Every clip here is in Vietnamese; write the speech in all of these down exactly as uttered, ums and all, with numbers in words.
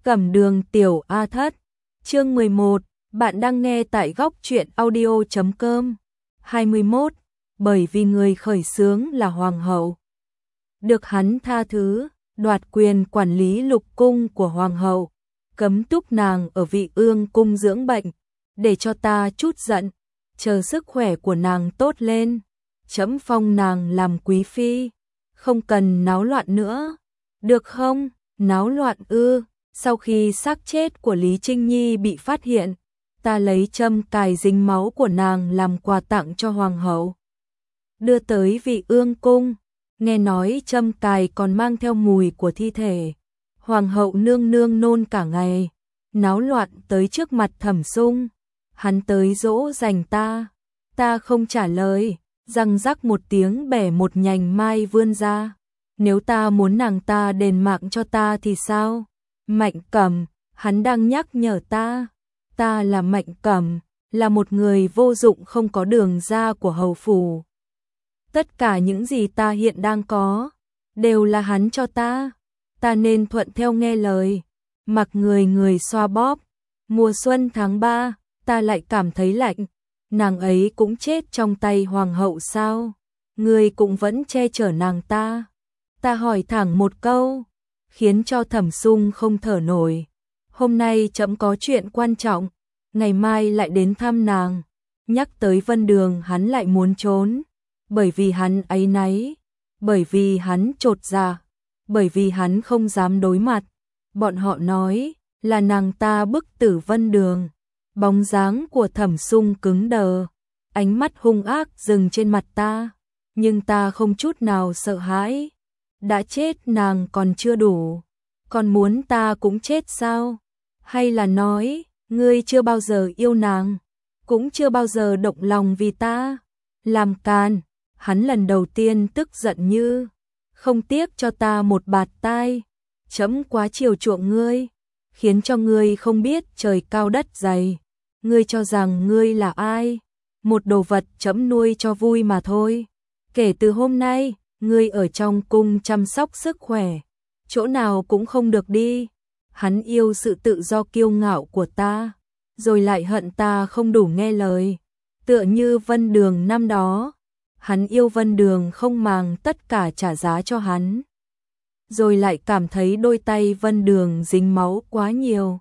Cẩm Đường Tiểu A Thất, chương mười một, bạn đang nghe tại góc truyện audio chấm com. hai mươi mốt, bởi vì người khởi xướng là hoàng hậu. Được hắn tha thứ, đoạt quyền quản lý lục cung của hoàng hậu, cấm túc nàng ở Vị Ương cung dưỡng bệnh, để cho ta chút giận, chờ sức khỏe của nàng tốt lên, chấm phong nàng làm quý phi, không cần náo loạn nữa. Được không? Náo loạn ư? Sau khi xác chết của Lý Trinh Nhi bị phát hiện, ta lấy châm cài dính máu của nàng làm quà tặng cho hoàng hậu, đưa tới Vị Ương cung. Nghe nói châm cài còn mang theo mùi của thi thể. Hoàng hậu nương nương nôn cả ngày, náo loạn tới trước mặt Thẩm Sung. Hắn tới dỗ dành ta, ta không trả lời, răng rắc một tiếng bẻ một nhành mai vươn ra. Nếu ta muốn nàng ta đền mạng cho ta thì sao? Mạnh Cẩm, hắn đang nhắc nhở ta. Ta là Mạnh Cẩm, là một người vô dụng không có đường ra của hầu phủ. Tất cả những gì ta hiện đang có, đều là hắn cho ta. Ta nên thuận theo nghe lời, mặc người người xoa bóp. Mùa xuân tháng ba, ta lại cảm thấy lạnh. Nàng ấy cũng chết trong tay hoàng hậu sao? Ngươi cũng vẫn che chở nàng ta. Ta hỏi thẳng một câu, khiến cho Thẩm Sung không thở nổi. Hôm nay trẫm có chuyện quan trọng, ngày mai lại đến thăm nàng. Nhắc tới Vân Đường hắn lại muốn trốn, bởi vì hắn áy náy, bởi vì hắn chột dạ, bởi vì hắn không dám đối mặt. Bọn họ nói là nàng ta bức tử Vân Đường. Bóng dáng của Thẩm Sung cứng đờ, ánh mắt hung ác dừng trên mặt ta, nhưng ta không chút nào sợ hãi. Đã chết nàng còn chưa đủ, còn muốn ta cũng chết sao? Hay là nói, ngươi chưa bao giờ yêu nàng, cũng chưa bao giờ động lòng vì ta? Làm càn, hắn lần đầu tiên tức giận như không tiếc cho ta một bạt tai. Chấm quá chiều chuộng ngươi, khiến cho ngươi không biết trời cao đất dày. Ngươi cho rằng ngươi là ai? Một đồ vật chấm nuôi cho vui mà thôi. Kể từ hôm nay, ngươi ở trong cung chăm sóc sức khỏe, chỗ nào cũng không được đi. Hắn yêu sự tự do kiêu ngạo của ta, rồi lại hận ta không đủ nghe lời. Tựa như Vân Đường năm đó, hắn yêu Vân Đường không màng tất cả trả giá cho hắn, rồi lại cảm thấy đôi tay Vân Đường dính máu quá nhiều,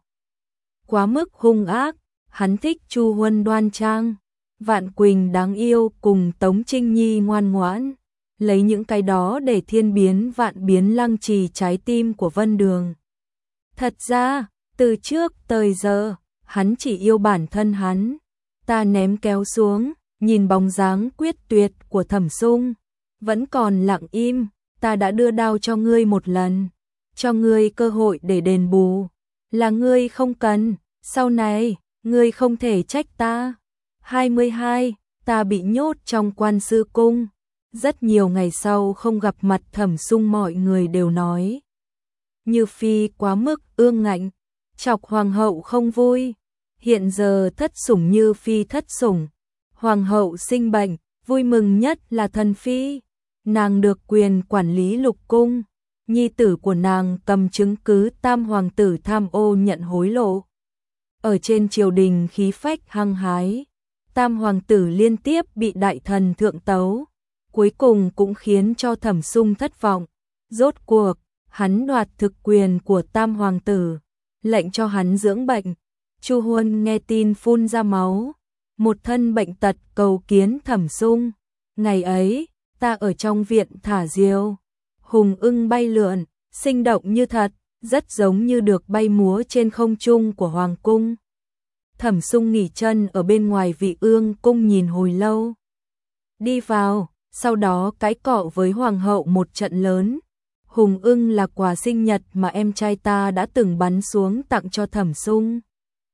quá mức hung ác. Hắn thích Chu Huân đoan trang, Vạn Quỳnh đáng yêu cùng Tống Trinh Nhi ngoan ngoãn, lấy những cái đó để thiên biến vạn biến lăng trì trái tim của Vân Đường. Thật ra, từ trước tới giờ, hắn chỉ yêu bản thân hắn. Ta ném kéo xuống, nhìn bóng dáng quyết tuyệt của Thẩm Sung, vẫn còn lặng im. Ta đã đưa đao cho ngươi một lần, cho ngươi cơ hội để đền bù, là ngươi không cần, sau này, ngươi không thể trách ta. hai mươi hai, ta bị nhốt trong quan sư cung. Rất nhiều ngày sau không gặp mặt Thẩm Sung, mọi người đều nói Như Phi quá mức ương ngạnh, chọc hoàng hậu không vui. Hiện giờ thất sủng Như Phi thất sủng, hoàng hậu sinh bệnh, vui mừng nhất là Thần Phi. Nàng được quyền quản lý lục cung, nhi tử của nàng cầm chứng cứ tam hoàng tử tham ô nhận hối lộ. Ở trên triều đình khí phách hăng hái, tam hoàng tử liên tiếp bị đại thần thượng tấu, cuối cùng cũng khiến cho Thẩm Sung thất vọng. Rốt cuộc, hắn đoạt thực quyền của tam hoàng tử, lệnh cho hắn dưỡng bệnh. Chu Huân nghe tin phun ra máu, một thân bệnh tật cầu kiến Thẩm Sung. Ngày ấy, ta ở trong viện thả diều, hùng ưng bay lượn, sinh động như thật, rất giống như được bay múa trên không trung của hoàng cung. Thẩm Sung nghỉ chân ở bên ngoài Vị Ương cung nhìn hồi lâu, đi vào, sau đó cãi cọ với hoàng hậu một trận lớn. Hùng ưng là quà sinh nhật mà em trai ta đã từng bắn xuống tặng cho Thẩm Sung.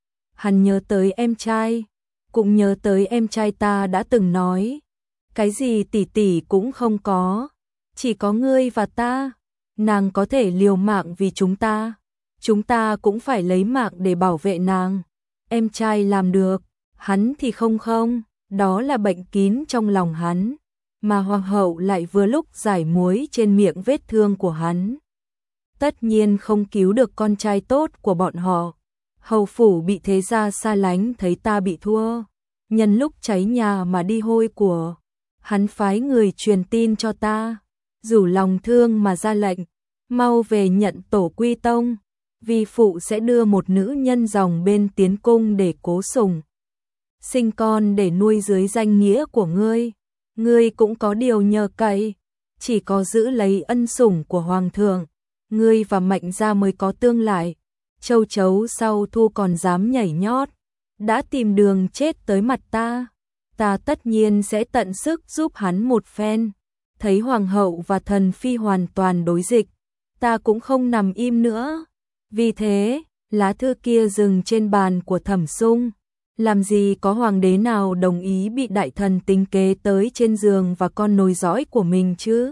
Hắn nhớ tới em trai, cũng nhớ tới em trai ta đã từng nói, cái gì tỷ tỷ cũng không có, chỉ có ngươi và ta. Nàng có thể liều mạng vì chúng ta, chúng ta cũng phải lấy mạng để bảo vệ nàng. Em trai làm được, hắn thì không không, đó là bệnh kín trong lòng hắn, mà hoàng hậu lại vừa lúc giải muối trên miệng vết thương của hắn. tất nhiên không cứu được con trai tốt của bọn họ. Hầu phủ bị thế gia xa lánh thấy ta bị thua, nhân lúc cháy nhà mà đi hôi của. Hắn phái người truyền tin cho ta, rủ lòng thương mà ra lệnh, mau về nhận tổ quy tông, vì phụ sẽ đưa một nữ nhân dòng bên tiến cung để cố sủng sinh con để nuôi dưới danh nghĩa của ngươi. Ngươi cũng có điều nhờ cậy, chỉ có giữ lấy ân sủng của hoàng thượng, ngươi và Mạnh gia mới có tương lai. Châu chấu sau thu còn dám nhảy nhót, đã tìm đường chết tới mặt ta, ta tất nhiên sẽ tận sức giúp hắn một phen. Thấy hoàng hậu và thần phi hoàn toàn đối dịch, ta cũng không nằm im nữa. Vì thế, lá thư kia dừng trên bàn của Thẩm Sung. Làm gì có hoàng đế nào đồng ý bị đại thần tính kế tới trên giường và con nối dõi của mình chứ?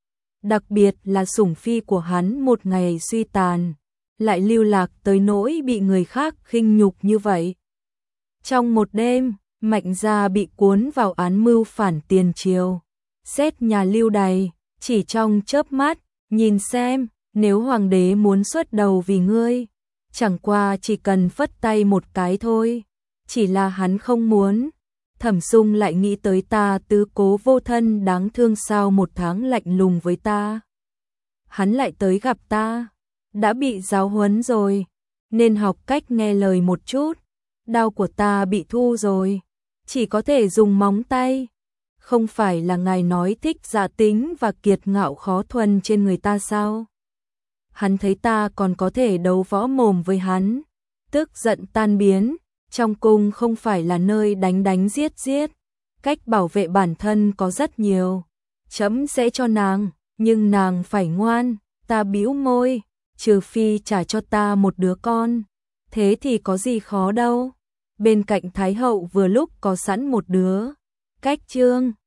Đặc biệt là sủng phi của hắn một ngày suy tàn, lại lưu lạc tới nỗi bị người khác khinh nhục như vậy. Trong một đêm, Mạnh gia bị cuốn vào án mưu phản tiền triều, xét nhà lưu đày, chỉ trong chớp mắt, nhìn xem, nếu hoàng đế muốn xuất đầu vì ngươi, chẳng qua chỉ cần phất tay một cái thôi, chỉ là hắn không muốn. Thẩm Sung lại nghĩ tới ta tứ cố vô thân đáng thương sau một tháng lạnh lùng với ta. Hắn lại tới gặp ta, đã bị giáo huấn rồi, nên học cách nghe lời một chút. Đao của ta bị thu rồi, chỉ có thể dùng móng tay. Không phải là ngài nói thích dạ tính và kiệt ngạo khó thuần trên người ta sao? Hắn thấy ta còn có thể đấu võ mồm với hắn, tức giận tan biến. Trong cung không phải là nơi đánh đánh giết giết, cách bảo vệ bản thân có rất nhiều. Trẫm sẽ cho nàng, nhưng nàng phải ngoan. Ta bĩu môi, trừ phi trả cho ta một đứa con, thế thì có gì khó đâu. Bên cạnh Thái hậu vừa lúc có sẵn một đứa. Cách Trương